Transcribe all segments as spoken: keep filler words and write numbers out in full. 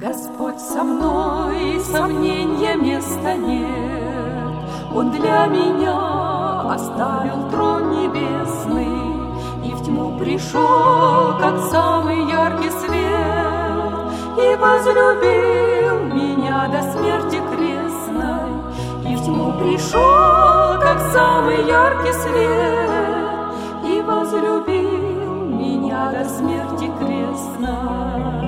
Господь со мной, сомнения места нет. Он для меня оставил трон небесный и в тьму пришел, как самый яркий свет, и возлюбил меня до смерти крестной, и в тьму пришел, как самый яркий свет, и возлюбил меня до смерти крестной.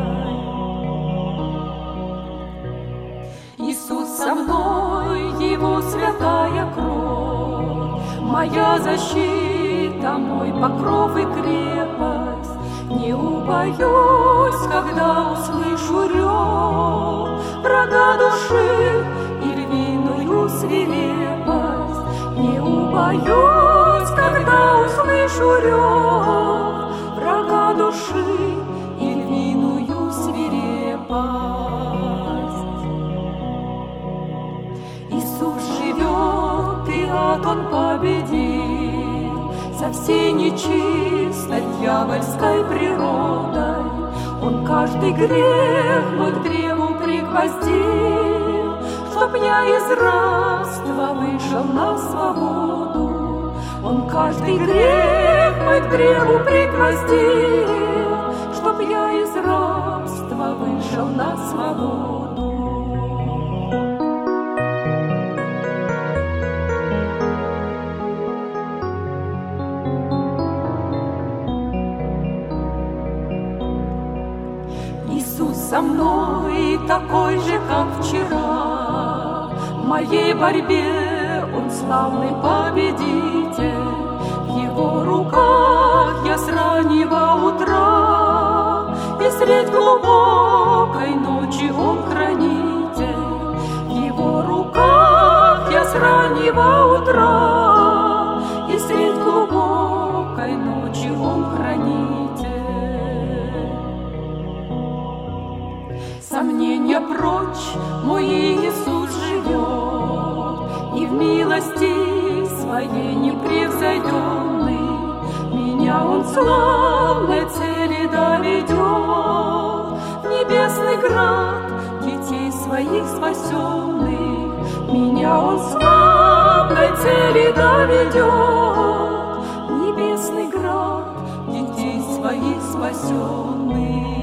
Иисус со мной, Его святая кровь, моя защита, мой покров и крепость. Не убоюсь, когда услышу рев врага души и львиную свирепость. Не убоюсь, когда услышу рев врага души и львиную свирепость. Иисус живет, и ад Он победил, со всей нечистой дьявольской природой. Он каждый грех мой к древу пригвоздил, чтоб я из рабства вышел на свободу. Он каждый грех мой к древу пригвоздил, чтоб я из рабства вышел на свободу. Иисус со мной такой же, как вчера. В моей борьбе Он славный победитель. В Его руках я с раннего утра, и средь глубокой ночи Он хранитель. В Его руках я с раннего утра, и средь глубокой ночи Он хранитель. Сомнения прочь, мой Иисус живет, и в милости Своей непревзойденный меня Он славной цели доведет. В небесный град детей Своих спасенных меня Он славной цели доведет. В небесный град детей Своих спасенных.